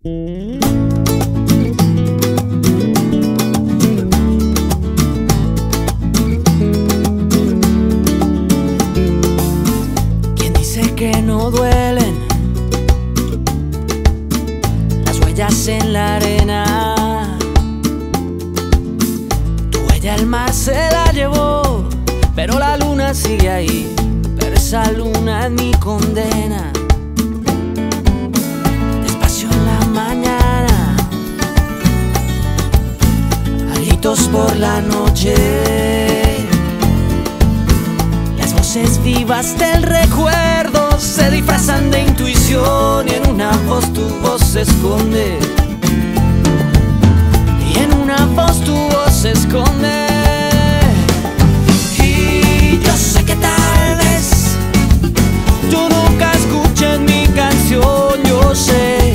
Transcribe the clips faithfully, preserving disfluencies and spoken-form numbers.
¿Quién dice que no duelen las huellas en la arena? Tu huella el mar se la llevó, pero la luna sigue ahí. Pero esa luna es mi condena. Despacio en la mañana, a gritos por la noche, las voces vivas del recuerdo se disfrazan de intuición, y en una voz tu voz se esconde, y en una voz tu voz se esconde. Y yo sé que tal vez tú nunca escuches mi canción, yo sé.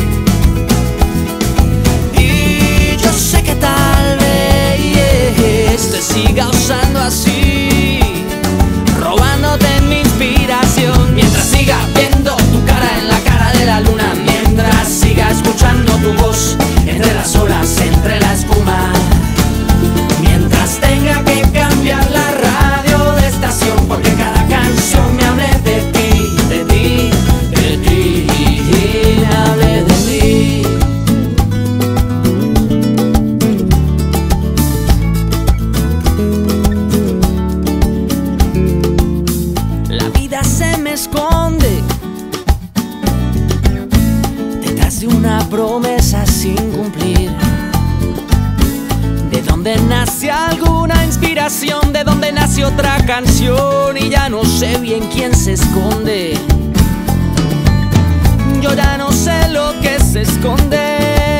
Y yo sé que tal vez te siga usando así, robándote mi inspiración. Mientras siga viendo tu cara en la cara de la luna, mientras siga escuchando tu voz entre las olas, entre la espuma, mientras tenga que cambiar la radio de estación, porque cada canción me hable de ti, de ti, de ti, me hable de ti. La vida se me esconde detrás de una promesa sin cumplir. ¿De dónde nace alguna inspiración? ¿De dónde nace otra canción? Y ya no sé bien quién se esconde. Yo ya no sé lo que se esconde.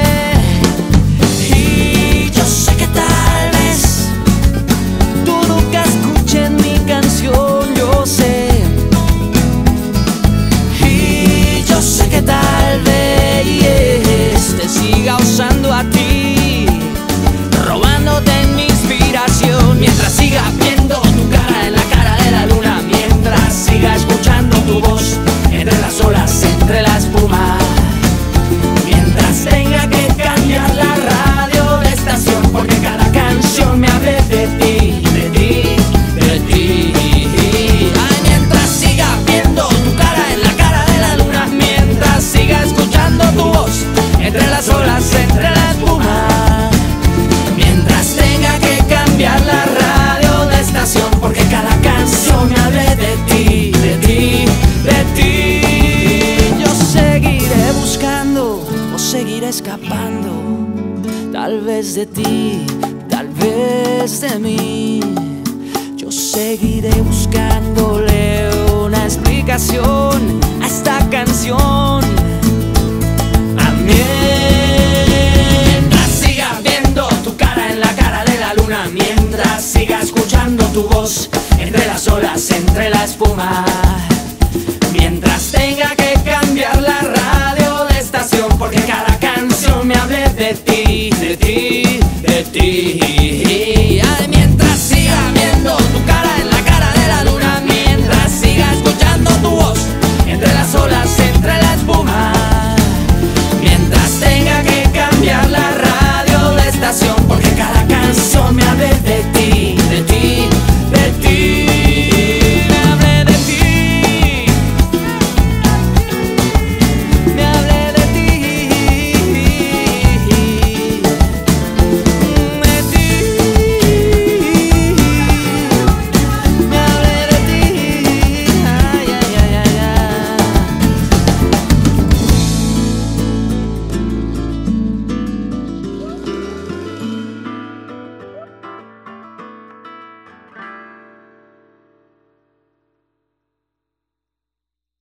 Y yo sé que tal vez tú nunca escuches mi canción, yo sé. Y yo sé que tal vez te siga usando a ti, robándote mi inspiración. Mientras siga viendo tu cara en la cara de la luna, mientras siga escuchando tu voz entre las olas, entre la espuma, mientras tenga que cambiar la radio de estación, porque cada canción me hable de ti, de ti, de ti. Ay, mientras siga viendo tu cara en la cara de la luna, mientras siga escuchando tu voz entre las olas, entre la espuma, mientras tenga que cambiar la radio de estación, porque cada canción me hable de ti, de ti, de ti. Yo seguiré buscando o seguiré escapando, tal vez de ti, tal vez de mí. Yo seguiré buscándole una explicación a esta canción. Mientras siga viendo tu cara en la cara de la luna, mientras siga escuchando tu voz entre las olas, entre la espuma, mientras tenga que cambiar la radio de estación, porque cada canción me hable de ti, de ti.